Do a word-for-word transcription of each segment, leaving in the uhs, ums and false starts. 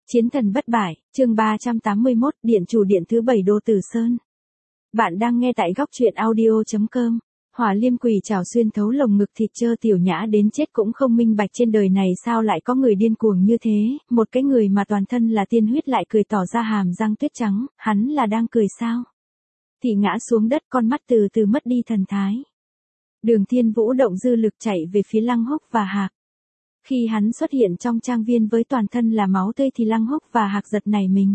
Chiến thần bất bại, chương ba trăm tám mươi mốt, điện chủ điện thứ bảy Đô Tử Sơn. Bạn đang nghe tại góc truyện audio chấm com. Hỏa Liêm Quỷ trảo xuyên thấu lồng ngực thịt trơ Tiểu Nhã đến chết cũng không minh bạch trên đời này sao lại có người điên cuồng như thế, một cái người mà toàn thân là tiên huyết lại cười tỏ ra hàm răng tuyết trắng, hắn là đang cười sao? Thì ngã xuống đất, con mắt từ từ mất đi thần thái. Đường Thiên Vũ động dư lực chạy về phía Lăng Húc và Hạc. Khi hắn xuất hiện trong trang viên với toàn thân là máu tươi thì Lăng Húc và Hạc giật nảy mình.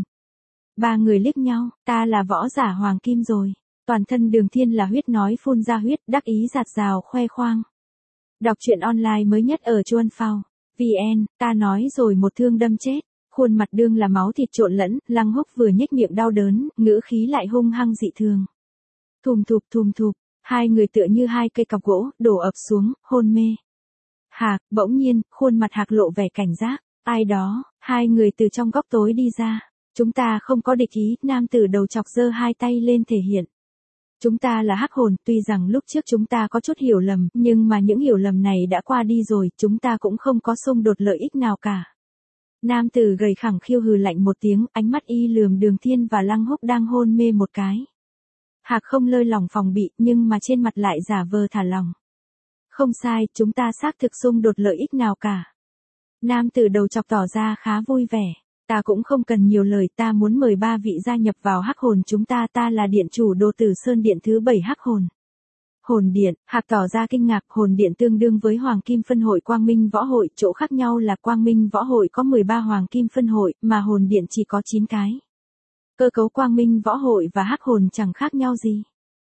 Ba người liếc nhau, ta là võ giả hoàng kim rồi. Toàn thân Đường Thiên là huyết nói phun ra huyết, đắc ý giạt rào khoe khoang. Đọc truyện online mới nhất ở Chuan Phao. vê en, ta nói rồi một thương đâm chết. Khuôn mặt Đương là máu thịt trộn lẫn, Lăng Húc vừa nhếch miệng đau đớn, ngữ khí lại hung hăng dị thường. Thùm thụp thùm thụp, hai người tựa như hai cây cọc gỗ, đổ ập xuống, hôn mê. Hạc, bỗng nhiên, khuôn mặt Hạc lộ vẻ cảnh giác. Ai đó, hai người từ trong góc tối đi ra. Chúng ta không có địch ý, nam tử đầu chọc giơ hai tay lên thể hiện. Chúng ta là hắc hồn, tuy rằng lúc trước chúng ta có chút hiểu lầm, nhưng mà những hiểu lầm này đã qua đi rồi, chúng ta cũng không có xung đột lợi ích nào cả. Nam tử gầy khẳng khiu hừ lạnh một tiếng, ánh mắt y lườm Đường Thiên và Lăng Húc đang hôn mê một cái. Hạc không lơi lỏng phòng bị, nhưng mà trên mặt lại giả vờ thả lòng. Không sai, chúng ta xác thực xung đột lợi ích nào cả. Nam tử đầu chọc tỏ ra khá vui vẻ. Ta cũng không cần nhiều lời, ta muốn mời ba vị gia nhập vào hắc hồn chúng ta, ta là điện chủ Đô Tử Sơn điện thứ bảy hắc hồn. Hồn điện, Hạc tỏ ra kinh ngạc, hồn điện tương đương với Hoàng Kim phân hội Quang Minh võ hội, chỗ khác nhau là Quang Minh võ hội có mười ba Hoàng Kim phân hội, mà hồn điện chỉ có chín cái. Cơ cấu Quang Minh võ hội và hắc hồn chẳng khác nhau gì.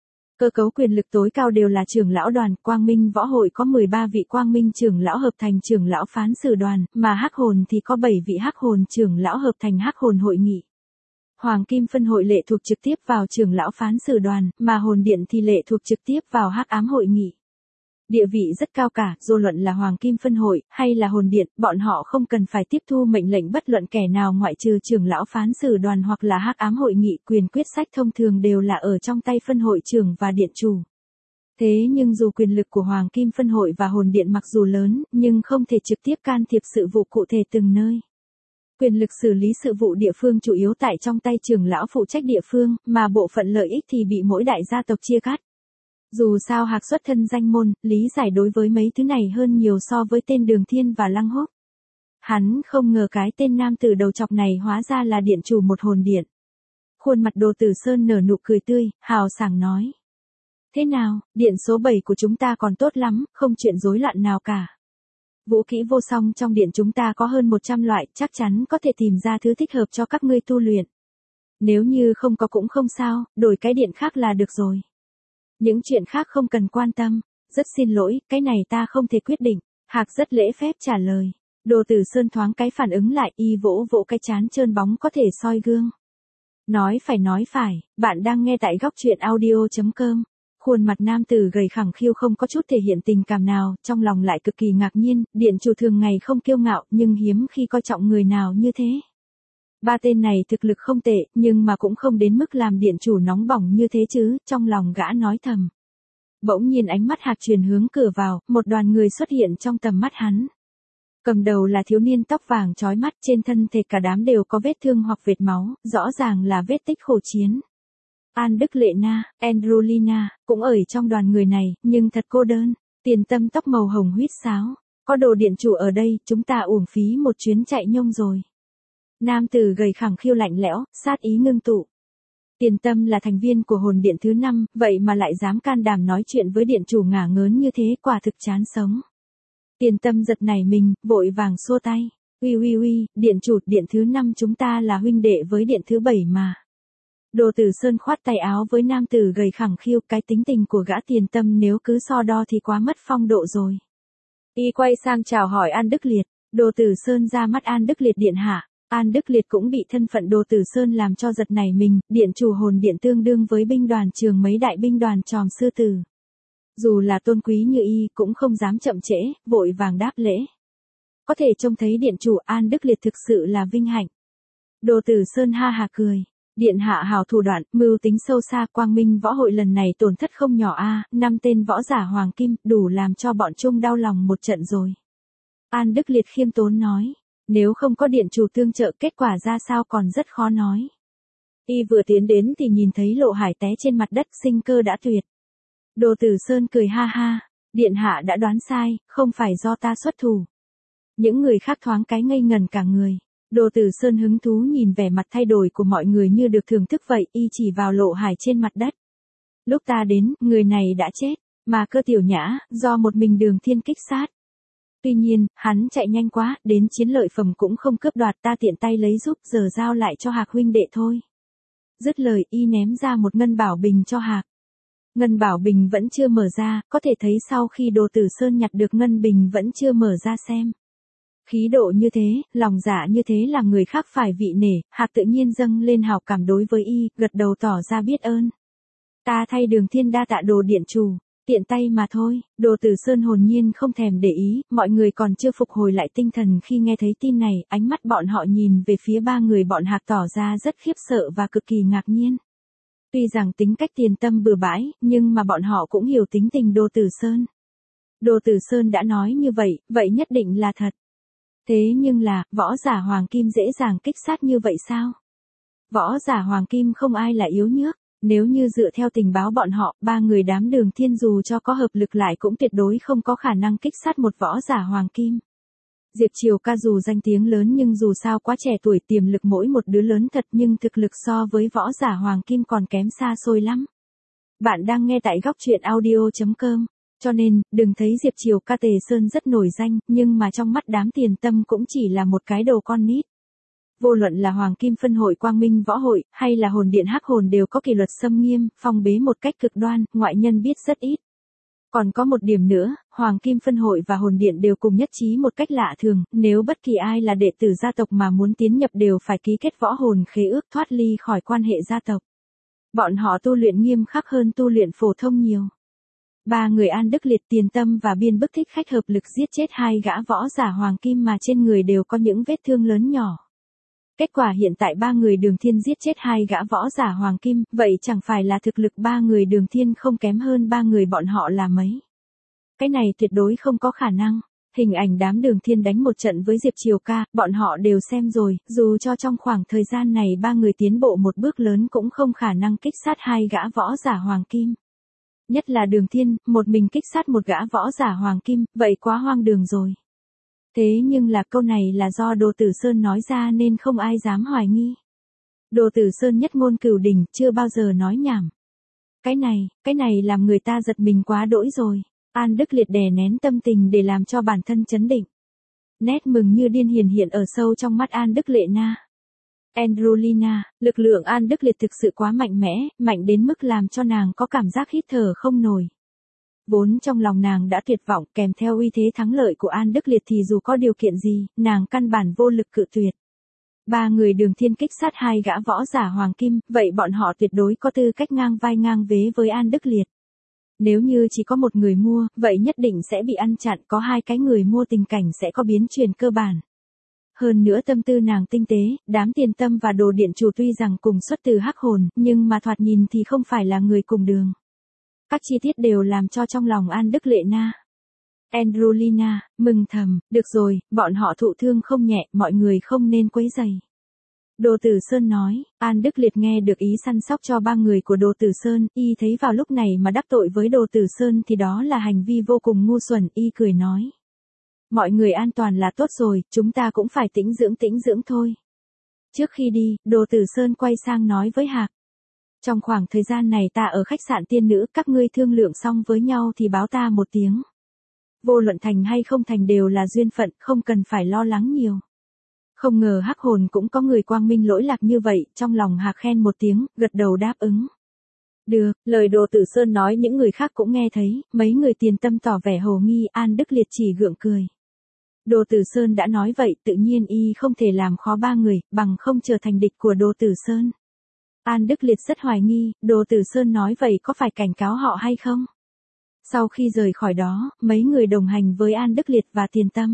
Cơ cấu quyền lực tối cao đều là trưởng lão đoàn, Quang Minh võ hội có mười ba vị Quang Minh trưởng lão hợp thành trưởng lão phán xử đoàn, mà hắc hồn thì có bảy vị hắc hồn trưởng lão hợp thành hắc hồn hội nghị. Hoàng Kim phân hội lệ thuộc trực tiếp vào trưởng lão phán xử đoàn, mà hồn điện thì lệ thuộc trực tiếp vào hắc ám hội nghị. Địa vị rất cao cả, vô luận là Hoàng Kim phân hội, hay là hồn điện, bọn họ không cần phải tiếp thu mệnh lệnh bất luận kẻ nào ngoại trừ trưởng lão phán xử đoàn hoặc là hắc ám hội nghị, quyền quyết sách thông thường đều là ở trong tay phân hội trưởng và điện chủ. Thế nhưng dù quyền lực của Hoàng Kim phân hội và hồn điện mặc dù lớn, nhưng không thể trực tiếp can thiệp sự vụ cụ thể từng nơi. Quyền lực xử lý sự vụ địa phương chủ yếu tại trong tay trưởng lão phụ trách địa phương, mà bộ phận lợi ích thì bị mỗi đại gia tộc chia cắt. Dù sao Hạc xuất thân danh môn, lý giải đối với mấy thứ này hơn nhiều so với tên Đường Thiên và Lăng Húc. Hắn không ngờ cái tên nam tử đầu chọc này hóa ra là điện chủ một hồn điện. Khuôn mặt Đô Tử Sơn nở nụ cười tươi, hào sảng nói. Thế nào, điện số bảy của chúng ta còn tốt lắm, không chuyện rối loạn nào cả. Vũ khí vô song trong điện chúng ta có hơn một trăm loại, chắc chắn có thể tìm ra thứ thích hợp cho các ngươi tu luyện. Nếu như không có cũng không sao, đổi cái điện khác là được rồi. Những chuyện khác không cần quan tâm, rất xin lỗi, cái này ta không thể quyết định. Hạc rất lễ phép trả lời. Đô Tử Sơn thoáng cái phản ứng lại, y vỗ vỗ cái trán trơn bóng có thể soi gương. Nói phải nói phải, bạn đang nghe tại góc truyện audio chấm com. Khuôn mặt nam tử gầy khẳng khiu không có chút thể hiện tình cảm nào, trong lòng lại cực kỳ ngạc nhiên, điện chủ thường ngày không kiêu ngạo nhưng hiếm khi coi trọng người nào như thế. Ba tên này thực lực không tệ, nhưng mà cũng không đến mức làm điện chủ nóng bỏng như thế chứ, trong lòng gã nói thầm. Bỗng nhiên ánh mắt Hạc truyền hướng cửa vào, một đoàn người xuất hiện trong tầm mắt hắn. Cầm đầu là thiếu niên tóc vàng chói mắt, trên thân thể cả đám đều có vết thương hoặc vệt máu, rõ ràng là vết tích khổ chiến. An Đức Lệ Na, Androlina, cũng ở trong đoàn người này, nhưng thật cô đơn. Tiền Tâm tóc màu hồng huýt sáo. Có đồ điện chủ ở đây, chúng ta uổng phí một chuyến chạy nhông rồi. Nam tử gầy khẳng khiu lạnh lẽo, sát ý ngưng tụ. Tiền Tâm là thành viên của hồn điện thứ năm, vậy mà lại dám can đảm nói chuyện với điện chủ ngả ngớn như thế, quả thực chán sống. Tiền Tâm giật nảy mình, vội vàng xua tay. Uy uy uy, điện chủ, điện thứ năm chúng ta là huynh đệ với điện thứ bảy mà. Đô Tử Sơn khoát tay áo với nam tử gầy khẳng khiu, cái tính tình của gã Tiền Tâm nếu cứ so đo thì quá mất phong độ rồi. Y quay sang chào hỏi An Đức Liệt. Đô Tử Sơn ra mắt An Đức Liệt điện hạ. An Đức Liệt cũng bị thân phận Đô Tử Sơn làm cho giật nảy mình, điện chủ hồn điện tương đương với binh đoàn trường mấy đại binh đoàn tròm sư tử. Dù là tôn quý như y cũng không dám chậm trễ, vội vàng đáp lễ. Có thể trông thấy điện chủ An Đức Liệt thực sự là vinh hạnh. Đô Tử Sơn ha hà cười. Điện hạ hào thủ đoạn, mưu tính sâu xa, Quang Minh võ hội lần này tổn thất không nhỏ a, năm tên võ giả hoàng kim, đủ làm cho bọn Trung đau lòng một trận rồi. An Đức Liệt khiêm tốn nói. Nếu không có điện chủ tương trợ kết quả ra sao còn rất khó nói. Y vừa tiến đến thì nhìn thấy Lộ Hải té trên mặt đất, sinh cơ đã tuyệt. Đồ Tử Sơn cười ha ha, điện hạ đã đoán sai, không phải do ta xuất thủ. Những người khác thoáng cái ngây ngần cả người. Đồ Tử Sơn hứng thú nhìn vẻ mặt thay đổi của mọi người như được thưởng thức vậy, y chỉ vào Lộ Hải trên mặt đất. Lúc ta đến, người này đã chết, mà Cơ Tiểu Nhã, do một mình Đường Thiên kích sát. Tuy nhiên, hắn chạy nhanh quá, đến chiến lợi phẩm cũng không cướp đoạt, ta tiện tay lấy giúp, giờ giao lại cho Hạc huynh đệ thôi. Dứt lời y ném ra một ngân bảo bình cho Hạc. Ngân bảo bình vẫn chưa mở ra, có thể thấy sau khi Đồ Tử Sơn nhặt được ngân bình vẫn chưa mở ra xem. Khí độ như thế, lòng dạ như thế làm người khác phải vị nể, Hạc tự nhiên dâng lên hào cảm đối với y, gật đầu tỏ ra biết ơn. Ta thay Đường Thiên đa tạ Đồ điện chủ, tiện tay mà thôi. Đồ Tử Sơn hồn nhiên không thèm để ý, mọi người còn chưa phục hồi lại tinh thần khi nghe thấy tin này, ánh mắt bọn họ nhìn về phía ba người bọn Hạc tỏ ra rất khiếp sợ và cực kỳ ngạc nhiên. Tuy rằng tính cách Tiền Tâm bừa bãi, nhưng mà bọn họ cũng hiểu tính tình Đồ Tử Sơn. Đồ Tử Sơn đã nói như vậy, vậy nhất định là thật. Thế nhưng là, võ giả hoàng kim dễ dàng kích sát như vậy sao? Võ giả hoàng kim không ai là yếu nhược. Nếu như dựa theo tình báo bọn họ, ba người đám Đường Thiên dù cho có hợp lực lại cũng tuyệt đối không có khả năng kích sát một võ giả hoàng kim. Diệp Triều Ca dù danh tiếng lớn nhưng dù sao quá trẻ tuổi, tiềm lực mỗi một đứa lớn thật, nhưng thực lực so với võ giả hoàng kim còn kém xa xôi lắm. Bạn đang nghe tại góc truyện audio chấm com. Cho nên, đừng thấy Diệp Triều Ca Tề Sơn rất nổi danh, nhưng mà trong mắt đám Tiền Tâm cũng chỉ là một cái đồ con nít. Vô luận là Hoàng Kim Phân hội Quang Minh Võ hội, hay là Hồn Điện Hắc Hồn đều có kỷ luật xâm nghiêm, phong bế một cách cực đoan, ngoại nhân biết rất ít. Còn có một điểm nữa, Hoàng Kim Phân hội và Hồn Điện đều cùng nhất trí một cách lạ thường, nếu bất kỳ ai là đệ tử gia tộc mà muốn tiến nhập đều phải ký kết võ hồn khế ước, thoát ly khỏi quan hệ gia tộc. Bọn họ tu luyện nghiêm khắc hơn tu luyện phổ thông nhiều. Ba người An Đức Liệt, Tiền Tâm và Biên Bức Thích Khách hợp lực giết chết hai gã võ giả hoàng kim mà trên người đều có những vết thương lớn nhỏ. Kết quả hiện tại ba người Đường Thiên giết chết hai gã võ giả hoàng kim, vậy chẳng phải là thực lực ba người Đường Thiên không kém hơn ba người bọn họ là mấy. Cái này tuyệt đối không có khả năng. Hình ảnh đám Đường Thiên đánh một trận với Diệp Triều Ca, bọn họ đều xem rồi, dù cho trong khoảng thời gian này ba người tiến bộ một bước lớn cũng không khả năng kích sát hai gã võ giả hoàng kim. Nhất là Đường Thiên, một mình kích sát một gã võ giả hoàng kim, vậy quá hoang đường rồi. Thế nhưng là câu này là do Đồ Tử Sơn nói ra nên không ai dám hoài nghi. Đồ Tử Sơn nhất ngôn cửu đỉnh, chưa bao giờ nói nhảm. Cái này, cái này làm người ta giật mình quá đỗi rồi. An Đức Liệt đè nén tâm tình để làm cho bản thân chấn định. Nét mừng như điên hiển hiện ở sâu trong mắt An Đức Lệ Na. Androlina, lực lượng An Đức Liệt thực sự quá mạnh mẽ, mạnh đến mức làm cho nàng có cảm giác hít thở không nổi. Vốn trong lòng nàng đã tuyệt vọng, kèm theo uy thế thắng lợi của An Đức Liệt thì dù có điều kiện gì, nàng căn bản vô lực cự tuyệt. Ba người Đường Thiên kích sát hai gã võ giả hoàng kim, vậy bọn họ tuyệt đối có tư cách ngang vai ngang vế với An Đức Liệt. Nếu như chỉ có một người mua, vậy nhất định sẽ bị ăn chặn, có hai cái người mua tình cảnh sẽ có biến chuyển cơ bản. Hơn nữa tâm tư nàng tinh tế, đám Tiền Tâm và Đồ điện chủ tuy rằng cùng xuất từ Hắc Hồn, nhưng mà thoạt nhìn thì không phải là người cùng đường. Các chi tiết đều làm cho trong lòng An Đức Lệ Na. Androlina, mừng thầm, được rồi, bọn họ thụ thương không nhẹ, mọi người không nên quấy rầy. Đồ Tử Sơn nói, An Đức Liệt nghe được ý săn sóc cho ba người của Đồ Tử Sơn, y thấy vào lúc này mà đắc tội với Đồ Tử Sơn thì đó là hành vi vô cùng ngu xuẩn, y cười nói. Mọi người an toàn là tốt rồi, chúng ta cũng phải tĩnh dưỡng tĩnh dưỡng thôi. Trước khi đi, Đồ Tử Sơn quay sang nói với Hạc. Trong khoảng thời gian này ta ở khách sạn Tiên Nữ, các ngươi thương lượng xong với nhau thì báo ta một tiếng. Vô luận thành hay không thành đều là duyên phận, không cần phải lo lắng nhiều. Không ngờ Hắc Hồn cũng có người quang minh lỗi lạc như vậy, trong lòng Hạc khen một tiếng, gật đầu đáp ứng. Được, lời Đồ Tử Sơn nói những người khác cũng nghe thấy, mấy người Tiền Tâm tỏ vẻ hồ nghi, An Đức Liệt chỉ gượng cười. Đồ Tử Sơn đã nói vậy, tự nhiên y không thể làm khó ba người, bằng không trở thành địch của Đồ Tử Sơn. An Đức Liệt rất hoài nghi, Đồ Tử Sơn nói vậy có phải cảnh cáo họ hay không? Sau khi rời khỏi đó, mấy người đồng hành với An Đức Liệt và Tiền Tâm.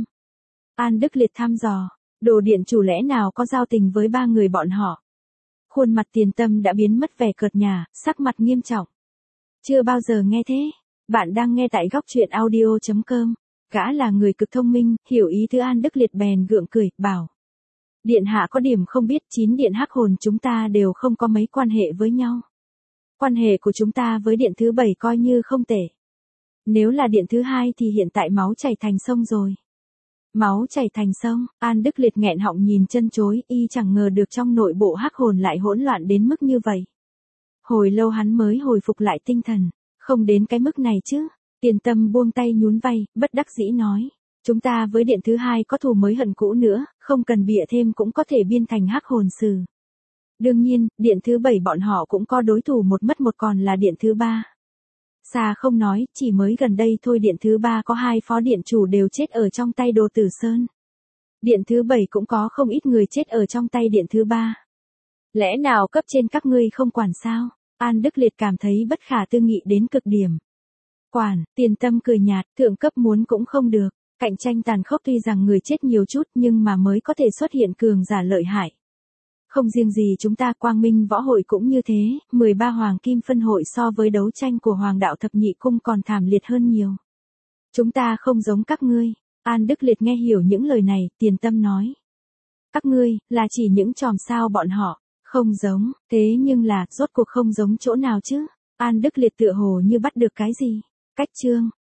An Đức Liệt thăm dò, Đồ điện chủ lẽ nào có giao tình với ba người bọn họ? Khuôn mặt Tiền Tâm đã biến mất vẻ cợt nhả, sắc mặt nghiêm trọng. Chưa bao giờ nghe thế. Bạn đang nghe tại góc truyện audio chấm com. Gã là người cực thông minh, hiểu ý thứ An Đức Liệt bèn gượng cười, bảo. Điện hạ có điểm không biết, chín điện hắc hồn chúng ta đều không có mấy quan hệ với nhau. Quan hệ của chúng ta với điện thứ bảy coi như không tệ. Nếu là điện thứ hai thì hiện tại máu chảy thành sông rồi. Máu chảy thành sông, An Đức Liệt nghẹn họng nhìn chân chối, y chẳng ngờ được trong nội bộ hắc hồn lại hỗn loạn đến mức như vậy. Hồi lâu hắn mới hồi phục lại tinh thần, không đến cái mức này chứ. Tiền Tâm buông tay nhún vai, bất đắc dĩ nói. Chúng ta với điện thứ hai có thù mới hận cũ nữa, không cần bịa thêm cũng có thể biên thành hắc hồn sử. Đương nhiên, điện thứ bảy bọn họ cũng có đối thủ một mất một còn là điện thứ ba. Xa không nói, chỉ mới gần đây thôi điện thứ ba có hai phó điện chủ đều chết ở trong tay Đồ Tử Sơn. Điện thứ bảy cũng có không ít người chết ở trong tay điện thứ ba. Lẽ nào cấp trên các ngươi không quản sao? An Đức Liệt cảm thấy bất khả tư nghị đến cực điểm. Quản, Tiền Tâm cười nhạt, thượng cấp muốn cũng không được. Cạnh tranh tàn khốc tuy rằng người chết nhiều chút nhưng mà mới có thể xuất hiện cường giả lợi hại. Không riêng gì chúng ta, Quang Minh Võ Hội cũng như thế, mười ba Hoàng Kim Phân Hội so với đấu tranh của Hoàng đạo Thập Nhị Cung còn thảm liệt hơn nhiều. Chúng ta không giống các ngươi. An Đức Liệt nghe hiểu những lời này, Tiền Tâm nói. Các ngươi, là chỉ những chòm sao bọn họ, không giống, thế nhưng là, rốt cuộc không giống chỗ nào chứ? An Đức Liệt tựa hồ như bắt được cái gì? Cách chương.